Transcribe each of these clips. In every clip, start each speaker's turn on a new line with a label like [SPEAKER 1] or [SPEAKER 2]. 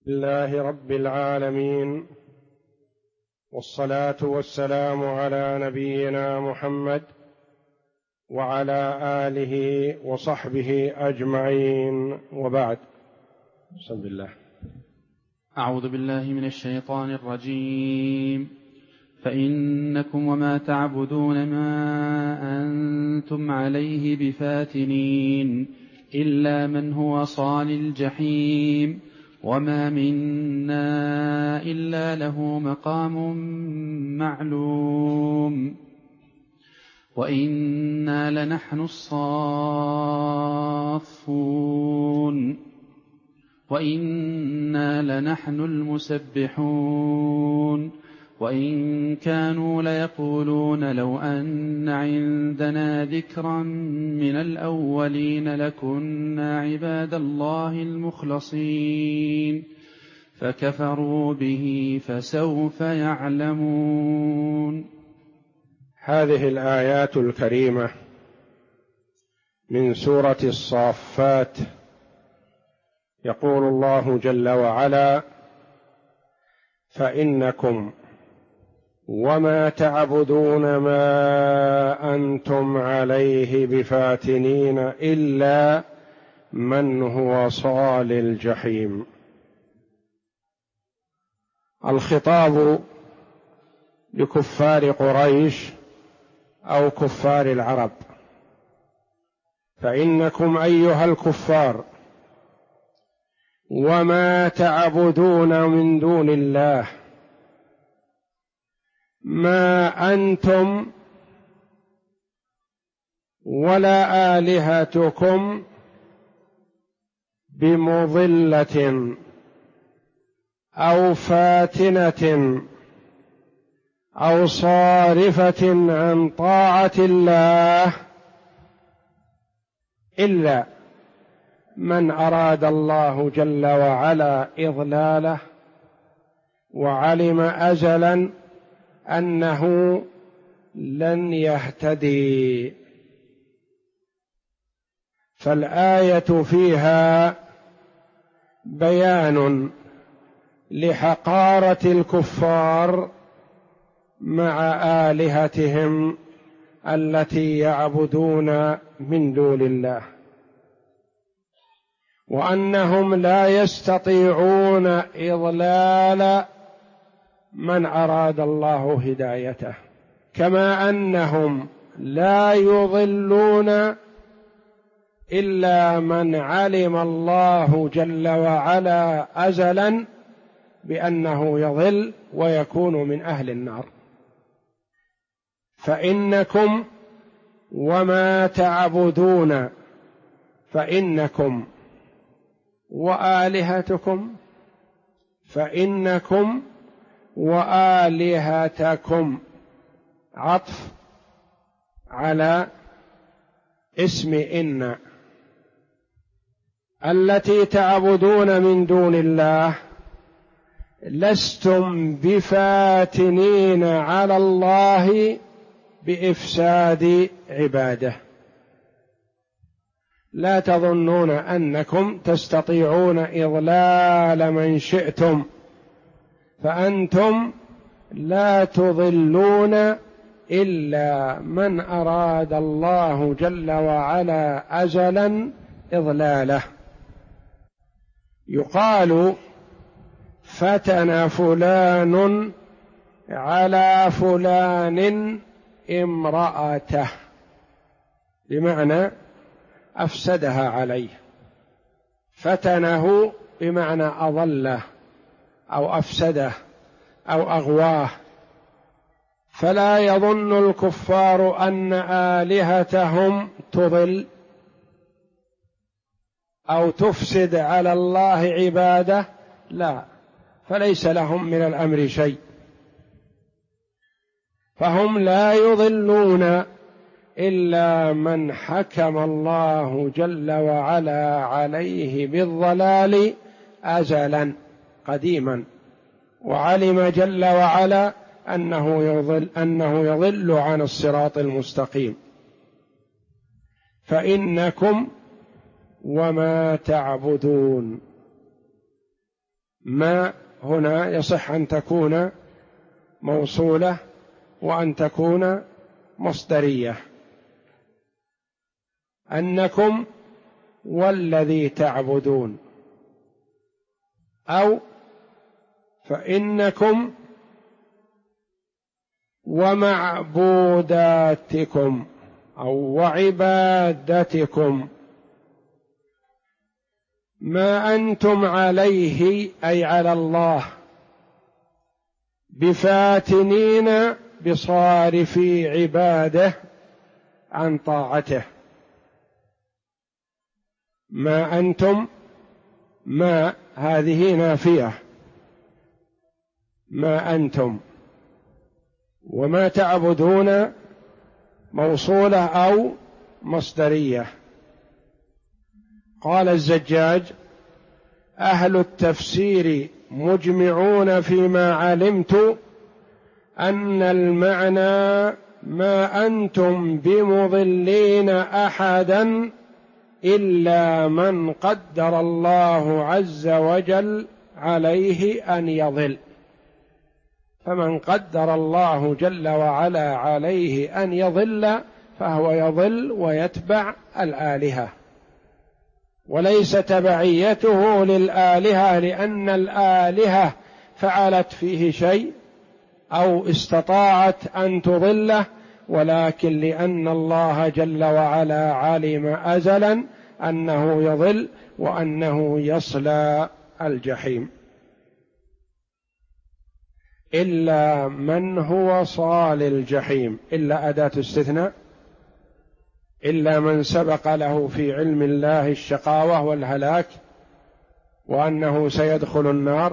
[SPEAKER 1] لله رب العالمين، والصلاة والسلام على نبينا محمد وعلى آله وصحبه أجمعين، وبعد. بسم الله.
[SPEAKER 2] أعوذ بالله من الشيطان الرجيم. فإنكم وما تعبدون ما أنتم عليه بفاتنين إلا من هو صال الجحيم وما منا إلا له مقام معلوم وإنا لنحن الصافون وإنا لنحن المسبحون وإن كانوا ليقولون لو أن عندنا ذكرا من الأولين لكنا عباد الله المخلصين فكفروا به فسوف يعلمون.
[SPEAKER 1] هذه الآيات الكريمة من سورة الصافات يقول الله جل وعلا: فإنكم وما تعبدون ما أنتم عليه بفاتنين إلا من هو صال الجحيم. الخطاب لكفار قريش أو كفار العرب. فإنكم أيها الكفار وما تعبدون من دون الله، ما أنتم ولا آلهتكم بمضلة أو فاتنة أو صارفة عن طاعة الله إلا من أراد الله جل وعلا إضلاله وعلم أزلا أنه لن يهتدي. فالآية فيها بيان لحقارة الكفار مع آلهتهم التي يعبدون من دون الله، وأنهم لا يستطيعون إضلال من أراد الله هدايته، كما أنهم لا يضلون إلا من علم الله جل وعلا أزلا بأنه يضل ويكون من أهل النار. فإنكم وما تعبدون، فإنكم وآلهتكم، فإنكم وآلهتكم عطف على اسم إن، التي تعبدون من دون الله لستم بفاتنين على الله بإفساد عباده. لا تظنون أنكم تستطيعون إضلال من شئتم، فأنتم لا تضلون إلا من أراد الله جل وعلا أزلا إضلاله. يقال فتن فلان على فلان امرأته، بمعنى أفسدها عليه. فتنه بمعنى أضله أو أفسده أو أغواه. فلا يظن الكفار أن آلهتهم تضل أو تفسد على الله عباده، لا، فليس لهم من الأمر شيء. فهم لا يضلون إلا من حكم الله جل وعلا عليه بالضلال أزلا قديما، وعلم جل وعلا أنه يضل عن الصراط المستقيم. فإنكم وما تعبدون، ما هنا يصح أن تكون موصولة وأن تكون مصدرية، أنكم والذي تعبدون، أو فإنكم ومعبوداتكم أو وعبادتكم ما أنتم عليه أي على الله بفاتنين بصارفي عباده عن طاعته. ما أنتم، ما هذه نافية، ما أنتم، وما تعبدون موصولة أو مصدرية. قال الزجاج: أهل التفسير مجمعون فيما علمت أن المعنى ما أنتم بمضلين أحدا إلا من قدر الله عز وجل عليه أن يضل، فمن قدر الله جل وعلا عليه أن يضل فهو يضل ويتبع الآلهة، وليس تبعيته للآلهة لأن الآلهة فعلت فيه شيء أو استطاعت أن تضله، ولكن لأن الله جل وعلا علم أزلا أنه يضل وأنه يصلى الجحيم. إلا من هو صال الجحيم، إلا أداة استثناء، إلا من سبق له في علم الله الشقاوة والهلاك وأنه سيدخل النار،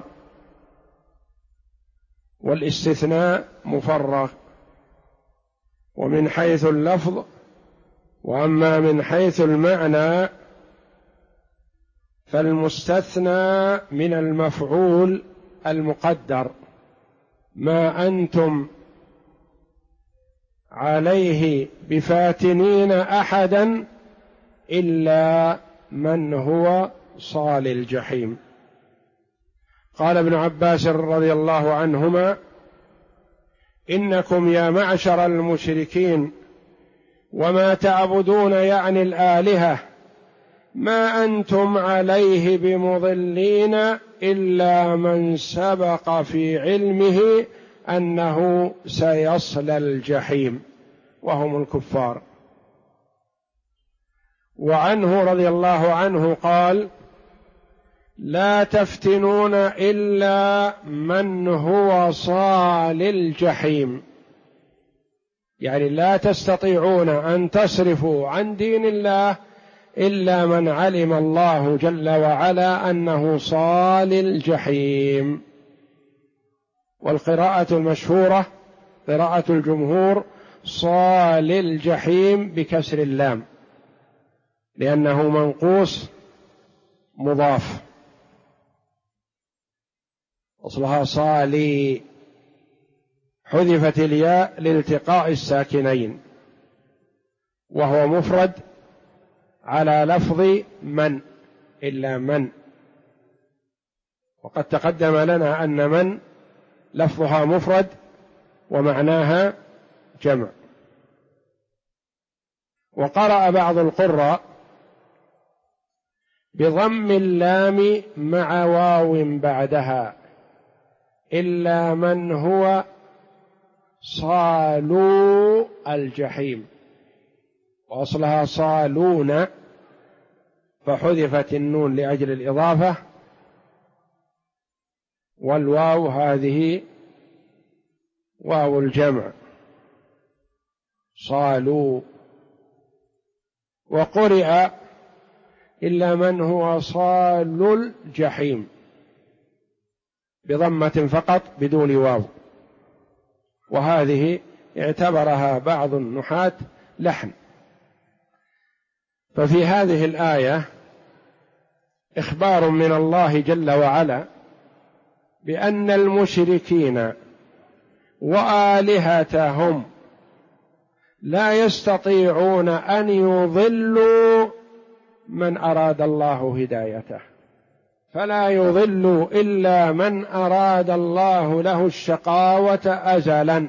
[SPEAKER 1] والاستثناء مفرغ، ومن حيث اللفظ، وأما من حيث المعنى فالمستثنى من المفعول المقدر، ما أنتم عليه بفاتنين أحدا إلا من هو صال الجحيم. قال ابن عباس رضي الله عنهما: إنكم يا معشر المشركين وما تعبدون يعني الآلهة ما أنتم عليه بمضلين إلا من سبق في علمه أنه سيصلى الجحيم، وهم الكفار. وعنه رضي الله عنه قال: لا تفتنون إلا من هو صال الجحيم، يعني لا تستطيعون أن تصرفوا عن دين الله إلا من علم الله جل وعلا أنه صال الجحيم. والقراءة المشهورة قراءة الجمهور صال الجحيم بكسر اللام، لأنه منقوص مضاف، أصلها صالي، حذفت الياء لالتقاء الساكنين، وهو مفرد على لفظ من، إلا من، وقد تقدم لنا أن من لفظها مفرد ومعناها جمع. وقرأ بعض القراء بضم اللام مع واو بعدها إلا من هو صالو الجحيم، وأصلها صالون فحذفت النون لأجل الإضافة، والواو هذه واو الجمع صالوا. وقرئ إلا من هو صال الجحيم بضمة فقط بدون واو، وهذه اعتبرها بعض النحاة لحن. ففي هذه الآية إخبار من الله جل وعلا بأن المشركين وآلهتهم لا يستطيعون أن يضلوا من أراد الله هدايته، فلا يضل إلا من أراد الله له الشقاوة أزلا.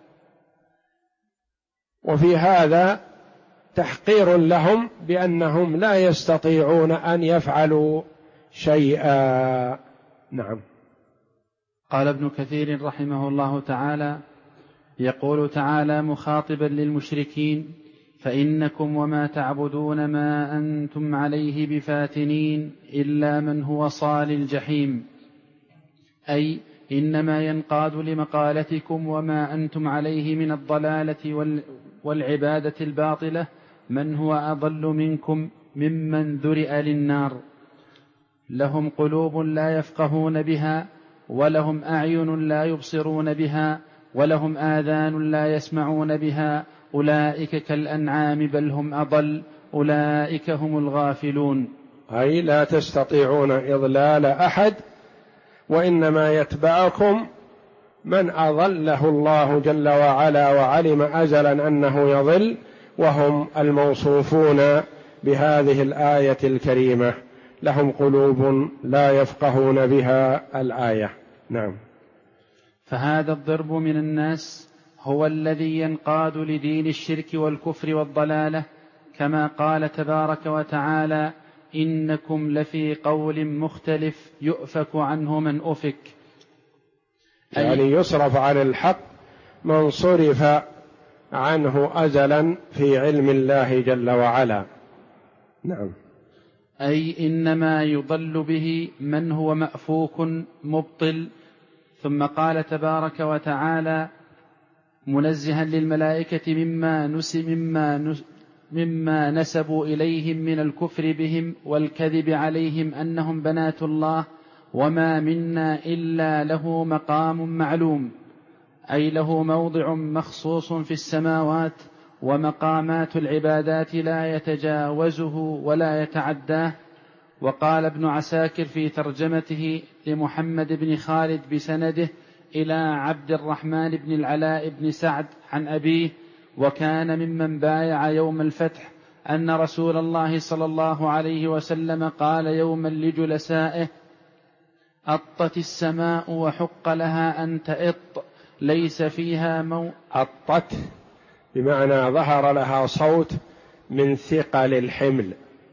[SPEAKER 1] وفي هذا تحقير لهم بأنهم لا يستطيعون أن يفعلوا شيئا. نعم.
[SPEAKER 2] قال ابن كثير رحمه الله تعالى: يقول تعالى مخاطبا للمشركين: فإنكم وما تعبدون ما أنتم عليه بفاتنين إلا من هو صال الجحيم، أي إنما ينقاد لمقالتكم وما أنتم عليه من الضلالة والعبادة الباطلة من هو أضل منكم ممن ذرئ للنار. لهم قلوب لا يفقهون بها، ولهم أعين لا يبصرون بها، ولهم آذان لا يسمعون بها، أولئك كالأنعام بل هم أضل، أولئك هم الغافلون.
[SPEAKER 1] أي لا تستطيعون إضلال أحد، وإنما يتبعكم من أضله الله جل وعلا وعلم أزلا أنه يضل، وهم الموصوفون بهذه الآية الكريمة: لهم قلوب لا يفقهون بها. الآية. نعم.
[SPEAKER 2] فهذا الضرب من الناس هو الذي ينقاد لدين الشرك والكفر والضلالة، كما قال تبارك وتعالى: إنكم لفي قول مختلف يؤفك عنه من أفك.
[SPEAKER 1] يعني يصرف عن الحق من صرف عنه أزلا في علم الله جل وعلا. نعم.
[SPEAKER 2] أي إنما يضل به من هو مأفوك مبطل. ثم قال تبارك وتعالى منزها للملائكة مما نسبوا إليهم من الكفر بهم والكذب عليهم أنهم بنات الله: وما منا إلا له مقام معلوم، أي له موضع مخصوص في السماوات، ومقامات العبادات لا يتجاوزه ولا يتعداه. وقال ابن عساكر في ترجمته لمحمد بن خالد بسنده إلى عبد الرحمن بن العلاء بن سعد عن أبيه، وكان ممن بايع يوم الفتح، أن رسول الله صلى الله عليه وسلم قال يوما لجلسائه: أطت السماء وحق لها أن تئط، ليس فيها
[SPEAKER 1] أطت بمعنى ظهر لها صوت من ثقل الحمل،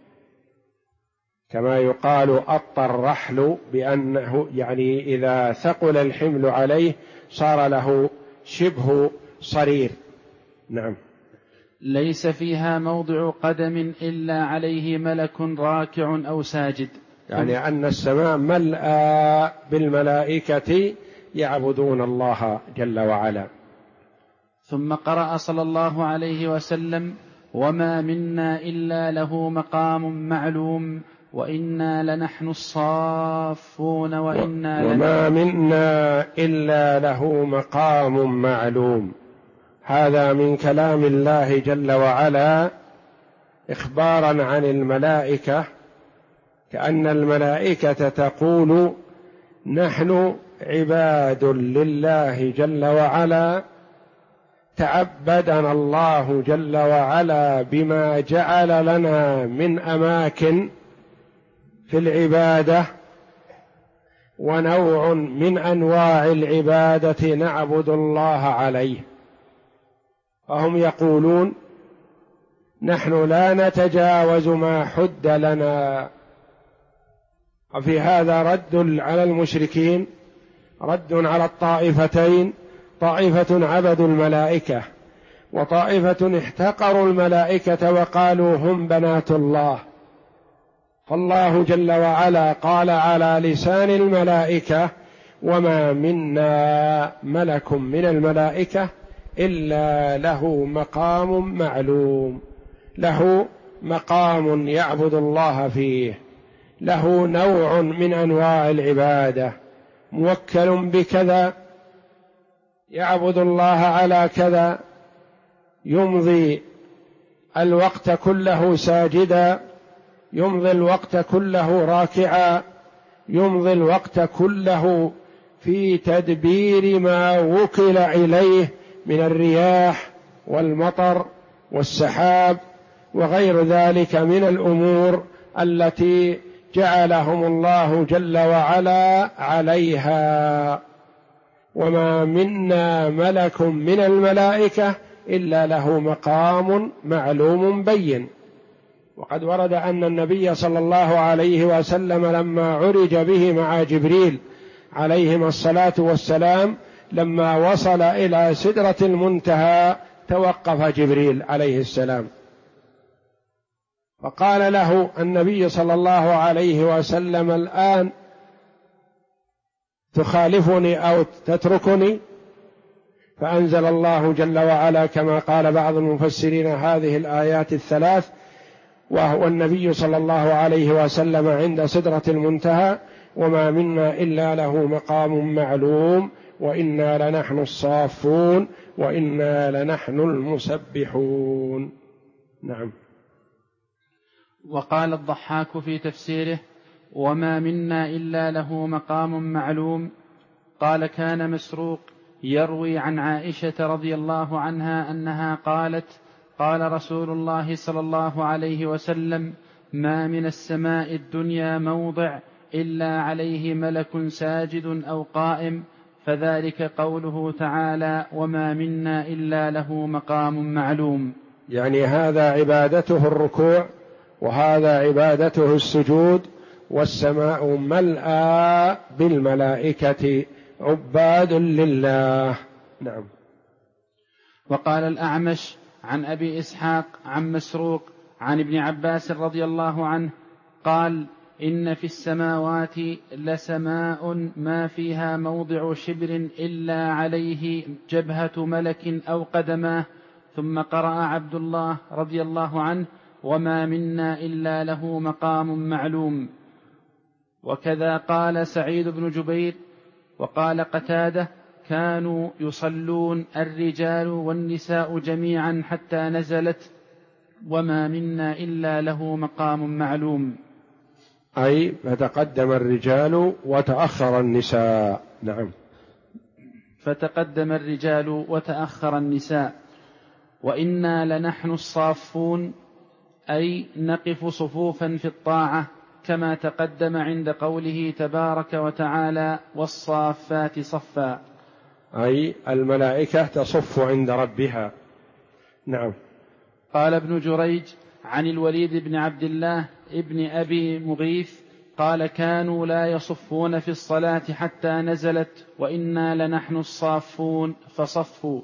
[SPEAKER 1] كما يقال أط الرحل، بأنه يعني إذا ثقل الحمل عليه صار له شبه صرير. نعم.
[SPEAKER 2] ليس فيها موضع قدم إلا عليه ملك راكع أو ساجد،
[SPEAKER 1] يعني أن السماء ملأى بالملائكة يعبدون الله جل وعلا.
[SPEAKER 2] ثم قرأ صلى الله عليه وسلم: وما منا إلا له مقام معلوم، وإنا لنحن الصافون
[SPEAKER 1] وما منا إلا له مقام معلوم. هذا من كلام الله جل وعلا إخبارا عن الملائكة، كأن الملائكة تقول: نحن عباد لله جل وعلا، تعبدنا الله جل وعلا بما جعل لنا من أماكن في العبادة ونوع من أنواع العبادة نعبد الله عليه. فهم يقولون: نحن لا نتجاوز ما حد لنا. وفي هذا رد على المشركين، رد على الطائفتين: طائفة عبدوا الملائكة، وطائفة احتقروا الملائكة وقالوا هم بنات الله. فالله جل وعلا قال على لسان الملائكة: وما منا ملك من الملائكة إلا له مقام معلوم، له مقام يعبد الله فيه، له نوع من أنواع العبادة، موكل بكذا، يعبد الله على كذا، يمضي الوقت كله ساجدا، يمضي الوقت كله راكعا، يمضي الوقت كله في تدبير ما وكل إليه من الرياح والمطر والسحاب وغير ذلك من الأمور التي جعلهم الله جل وعلا عليها. وما منا ملك من الملائكة إلا له مقام معلوم بين. وقد ورد أن النبي صلى الله عليه وسلم لما عرج به مع جبريل عليهما الصلاة والسلام، لما وصل إلى سدرة المنتهى توقف جبريل عليه السلام، فقال له النبي صلى الله عليه وسلم: الآن تخالفني أو تتركني؟ فأنزل الله جل وعلا كما قال بعض المفسرين هذه الآيات الثلاث، وهو النبي صلى الله عليه وسلم عند سدرة المنتهى: وما منا إلا له مقام معلوم وإنا لنحن الصافون وإنا لنحن المسبحون. نعم.
[SPEAKER 2] وقال الضحاك في تفسيره: وما منا إلا له مقام معلوم. قال: كان مسروق يروي عن عائشة رضي الله عنها أنها قالت: قال رسول الله صلى الله عليه وسلم: ما من السماء الدنيا موضع إلا عليه ملك ساجد أو قائم، فذلك قوله تعالى: وما منا إلا له مقام معلوم.
[SPEAKER 1] يعني هذا عبادته الركوع، وهذا عبادته السجود، والسماء ملأى بالملائكة عباد لله. نعم.
[SPEAKER 2] وقال الأعمش عن أبي إسحاق عن مسروق عن ابن عباس رضي الله عنه قال: إن في السماوات لسماء ما فيها موضع شبر إلا عليه جبهة ملك أو قدماه. ثم قرأ عبد الله رضي الله عنه: وما منا إلا له مقام معلوم. وكذا قال سعيد بن جبير. وقال قتادة: كانوا يصلون الرجال والنساء جميعا حتى نزلت: وما منا إلا له مقام معلوم.
[SPEAKER 1] أي فتقدم الرجال وتأخر النساء. نعم.
[SPEAKER 2] فتقدم الرجال وتأخر النساء. وإنا لنحن الصافون، أي نقف صفوفا في الطاعة، كما تقدم عند قوله تبارك وتعالى: والصافات صفا،
[SPEAKER 1] أي الملائكة تصف عند ربها. نعم.
[SPEAKER 2] قال ابن جريج عن الوليد بن عبد الله ابن أبي مغيث قال: كانوا لا يصفون في الصلاة حتى نزلت: وإنا لنحن الصافون فصفوا.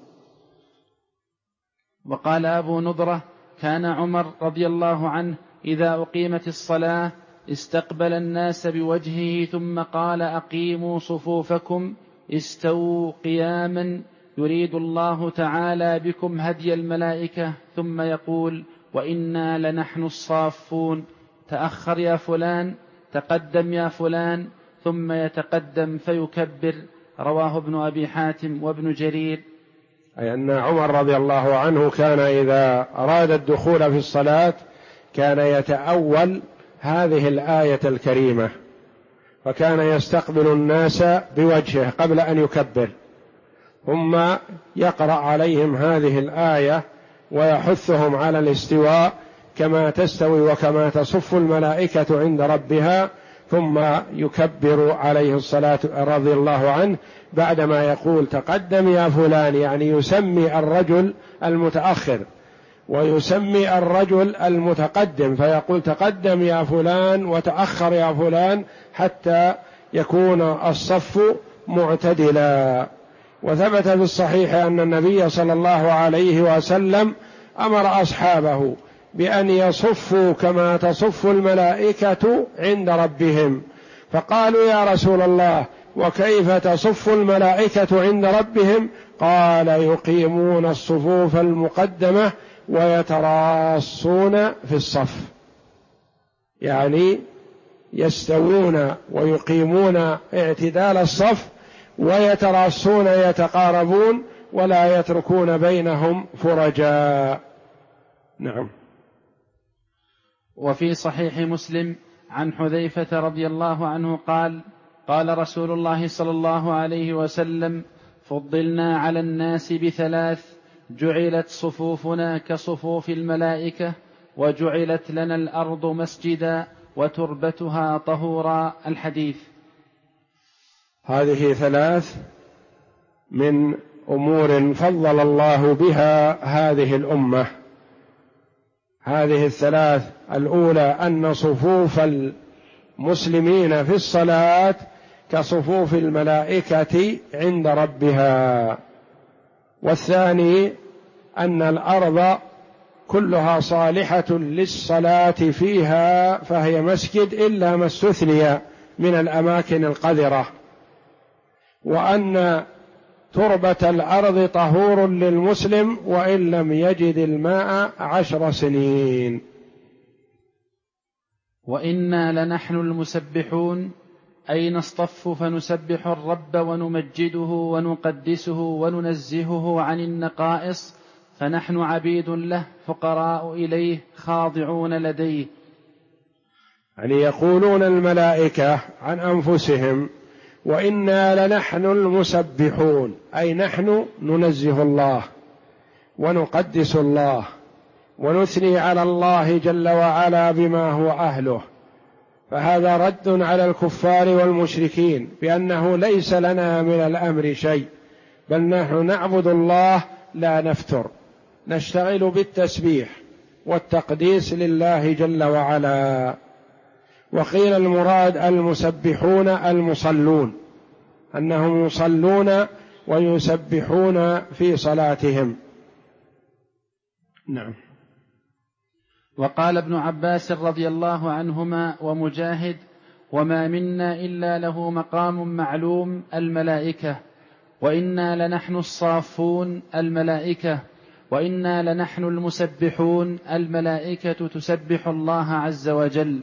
[SPEAKER 2] وقال أبو نضرة: كان عمر رضي الله عنه إذا أقيمت الصلاة استقبل الناس بوجهه ثم قال: أقيموا صفوفكم، استووا قياما، يريد الله تعالى بكم هدي الملائكة، ثم يقول: وإنا لنحن الصافون، تأخر يا فلان، تقدم يا فلان، ثم يتقدم فيكبر. رواه ابن أبي حاتم وابن جرير.
[SPEAKER 1] أي أن عمر رضي الله عنه كان إذا أراد الدخول في الصلاة كان يتأول هذه الآية الكريمة، فكان يستقبل الناس بوجهه قبل أن يكبر، ثم يقرأ عليهم هذه الآية ويحثهم على الاستواء كما تستوي وكما تصف الملائكة عند ربها، ثم يكبر عليه الصلاة رضي الله عنه بعدما يقول: تقدم يا فلان، يعني يسمي الرجل المتأخر ويسمي الرجل المتقدم، فيقول: تقدم يا فلان وتأخر يا فلان، حتى يكون الصف معتدلا. وثبت في الصحيح أن النبي صلى الله عليه وسلم أمر أصحابه بأن يصفوا كما تصف الملائكة عند ربهم، فقالوا: يا رسول الله، وكيف تصف الملائكة عند ربهم؟ قال: يقيمون الصفوف المقدمة ويتراصون في الصف، يعني يستوون ويقيمون اعتدال الصف ويتراصون يتقاربون ولا يتركون بينهم فرجا. نعم.
[SPEAKER 2] وفي صحيح مسلم عن حذيفة رضي الله عنه قال: قال رسول الله صلى الله عليه وسلم: فضلنا على الناس بثلاث: جعلت صفوفنا كصفوف الملائكة، وجعلت لنا الأرض مسجدا، وتربتها طهورا. الحديث.
[SPEAKER 1] هذه 3 من أمور فضل الله بها هذه الأمة. هذه 3: الأولى أن صفوف المسلمين في الصلاة كصفوف الملائكة عند ربها. والثاني أن الأرض كلها صالحة للصلاة فيها فهي مسجد إلا ما استثني من الأماكن القذرة. وأن تربة الأرض طهور للمسلم وإن لم يجد الماء 10 سنين.
[SPEAKER 2] وإنا لنحن المسبحون، أي نصطف فنسبح الرب ونمجده ونقدسه وننزهه عن النقائص، فنحن عبيد له فقراء إليه خاضعون لديه.
[SPEAKER 1] يعني يقولون الملائكة عن أنفسهم: وإنا لنحن المسبحون، أي نحن ننزه الله ونقدس الله ونثني على الله جل وعلا بما هو أهله. فهذا رد على الكفار والمشركين بأنه ليس لنا من الأمر شيء، بل نحن نعبد الله لا نفتر، نشتغل بالتسبيح والتقديس لله جل وعلا. وقيل المراد المسبحون المصلون، أنهم يصلون ويسبحون في صلاتهم. نعم.
[SPEAKER 2] وقال ابن عباس رضي الله عنهما ومجاهد: وما منا إلا له مقام معلوم الملائكة، وإنا لنحن الصافون الملائكة، وإنا لنحن المسبحون الملائكة تسبح الله عز وجل.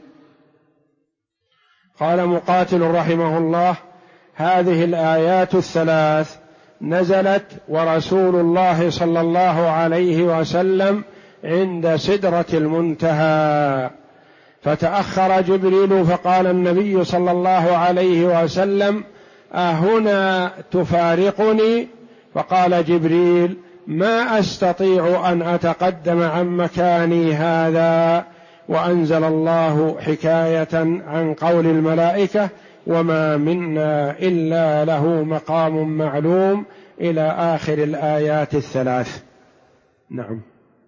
[SPEAKER 1] قال مقاتل رحمه الله: هذه الآيات 3 نزلت ورسول الله صلى الله عليه وسلم عند سدرة المنتهى، فتأخر جبريل فقال النبي صلى الله عليه وسلم: أهنا تفارقني؟ فقال جبريل: ما أستطيع أن أتقدم عن مكاني هذا. وأنزل الله حكاية عن قول الملائكة: وما منا إلا له مقام معلوم، إلى آخر الآيات 3. نعم.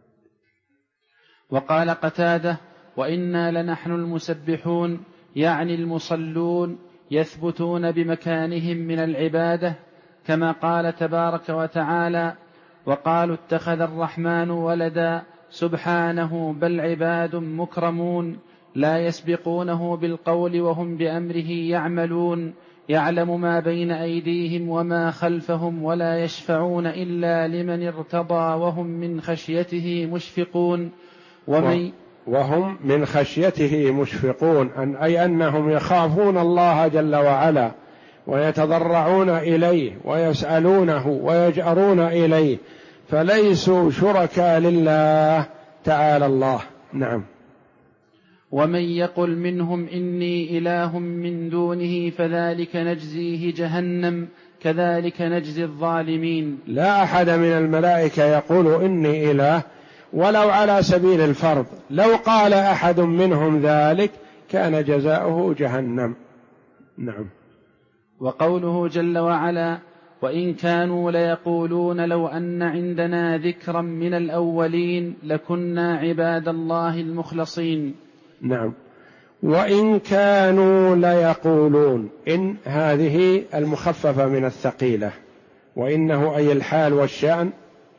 [SPEAKER 2] وقال قتادة: وإنا لنحن المسبحون، يعني المصلون يثبتون بمكانهم من العبادة، كما قال تبارك وتعالى: وقالوا اتخذ الرحمن ولدا سبحانه بل عباد مكرمون لا يسبقونه بالقول وهم بأمره يعملون، يعلم ما بين أيديهم وما خلفهم ولا يشفعون إلا لمن ارتضى وهم من خشيته مشفقون.
[SPEAKER 1] وهم من خشيته مشفقون، أي أنهم يخافون الله جل وعلا ويتضرعون إليه ويسألونه ويجأرون إليه، فليسوا شركاء لله تعالى الله. نعم.
[SPEAKER 2] ومن يقل منهم إني إله من دونه فذلك نجزيه جهنم كذلك نجزي الظالمين.
[SPEAKER 1] لا أحد من الملائكة يقول إني إله ولو على سبيل الفرض، لو قال أحد منهم ذلك كان جزاؤه جهنم. نعم.
[SPEAKER 2] وقوله جل وعلا: وإن كانوا ليقولون لو أن عندنا ذكرا من الأولين لكنا عباد الله المخلصين.
[SPEAKER 1] نعم. وإن كانوا ليقولون، إن هذه المخففة من الثقيلة، وإنه أي الحال والشأن،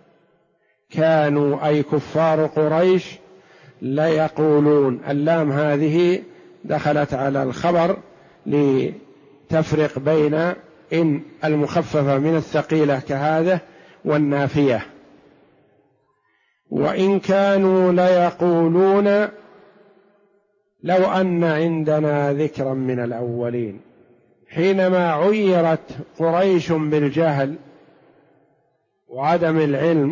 [SPEAKER 1] كانوا أي كفار قريش ليقولون، اللام هذه دخلت على الخبر لتفرق بين إن المخففة من الثقيلة كهذا والنافية. وإن كانوا ليقولون لو أن عندنا ذكرا من الأولين، حينما عيرت قريش بالجهل وعدم العلم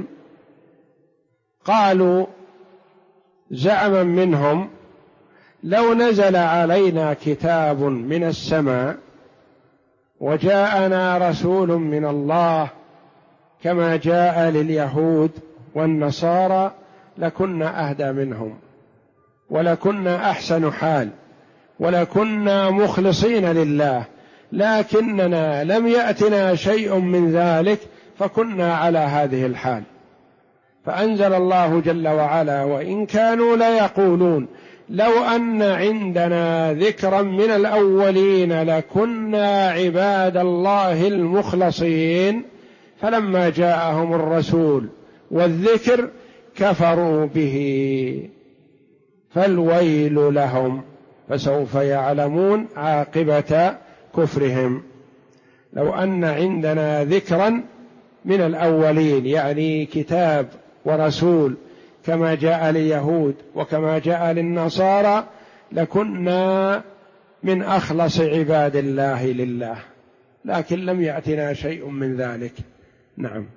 [SPEAKER 1] قالوا زعما منهم: لو نزل علينا كتاب من السماء وجاءنا رسول من الله كما جاء لليهود والنصارى لكنا أهدى منهم ولكنا أحسن حال، ولكنا مخلصين لله، لكننا لم يأتنا شيء من ذلك فكنا على هذه الحال. فأنزل الله جل وعلا: وإن كانوا ليقولون لو أن عندنا ذكرا من الأولين لكنا عباد الله المخلصين، فلما جاءهم الرسول والذكر كفروا به، فالويل لهم فسوف يعلمون عاقبة كفرهم. لو أن عندنا ذكرا من الأولين، يعني كتاب ورسول كما جاء لليهود وكما جاء للنصارى، لكنا من أخلص عباد الله لله، لكن لم يأتنا شيء من ذلك. نعم.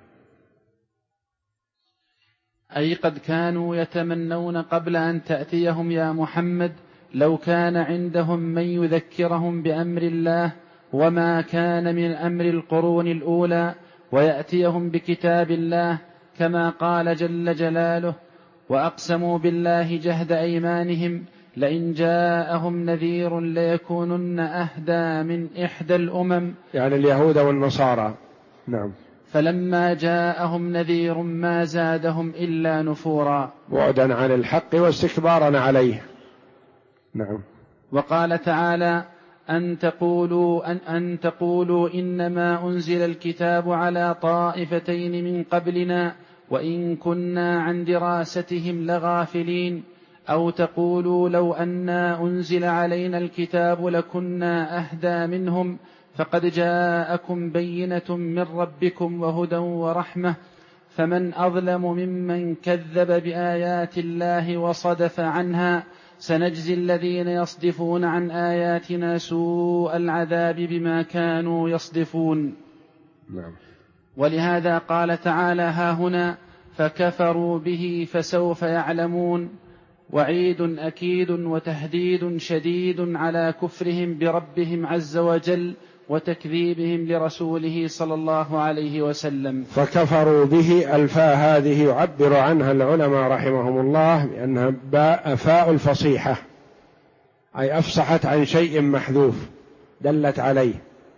[SPEAKER 2] أي قد كانوا يتمنون قبل أن تأتيهم يا محمد لو كان عندهم من يذكرهم بأمر الله وما كان من أمر القرون الأولى، ويأتيهم بكتاب الله كما قال جل جلاله: وأقسموا بالله جهد أيمانهم لئن جاءهم نذير ليكونن أهدى من إحدى الأمم،
[SPEAKER 1] يعني اليهود والنصارى. نعم.
[SPEAKER 2] فلما جاءهم نذير ما زادهم إلا نفورا،
[SPEAKER 1] بعدا عن الحق واستكبارا عليه. نعم.
[SPEAKER 2] وقال تعالى: أن تقولوا إنما أنزل الكتاب على طائفتين من قبلنا وإن كنا عن دراستهم لغافلين، أو تقولوا لو أنا أنزل علينا الكتاب لكنا أهدى منهم، فقد جاءكم بينة من ربكم وهدى ورحمة، فمن أظلم ممن كذب بآيات الله وصدف عنها، سنجزي الذين يصدفون عن آياتنا سوء العذاب بما كانوا يصدفون.
[SPEAKER 1] نعم.
[SPEAKER 2] ولهذا قال تعالى هاهنا: فكفروا به فسوف يعلمون، وعيد أكيد وتهديد شديد على كفرهم بربهم عز وجل وتكذيبهم لرسوله صلى الله عليه وسلم.
[SPEAKER 1] فكفروا به، الفاء هذه يعبر عنها العلماء رحمهم الله بأنها فاء الفصيحة، أي أفصحت عن شيء محذوف دلت عليه،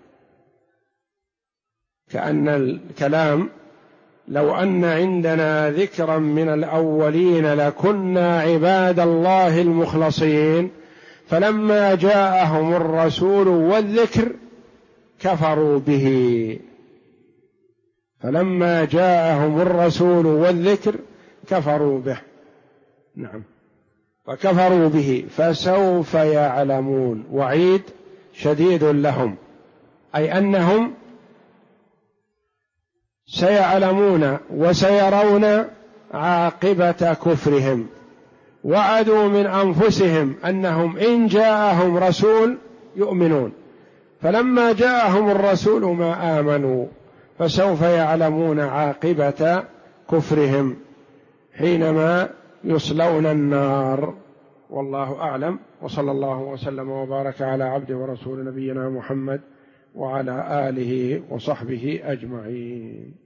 [SPEAKER 1] كأن الكلام لو أن عندنا ذكرا من الأولين لكنا عباد الله المخلصين، فلما جاءهم الرسول والذكر كفروا به. فلما جاءهم الرسول والذكر كفروا به. نعم. فكفروا به فسوف يعلمون، وعيد شديد لهم، أي أنهم سيعلمون وسيرون عاقبة كفرهم. وعدوا من أنفسهم أنهم إن جاءهم رسول يؤمنون، فلما جاءهم الرسول ما آمنوا، فسوف يعلمون عاقبة كفرهم حينما يصلون النار. والله أعلم، وصلى الله وسلم وبارك على عبده ورسول نبينا محمد وعلى آله وصحبه أجمعين.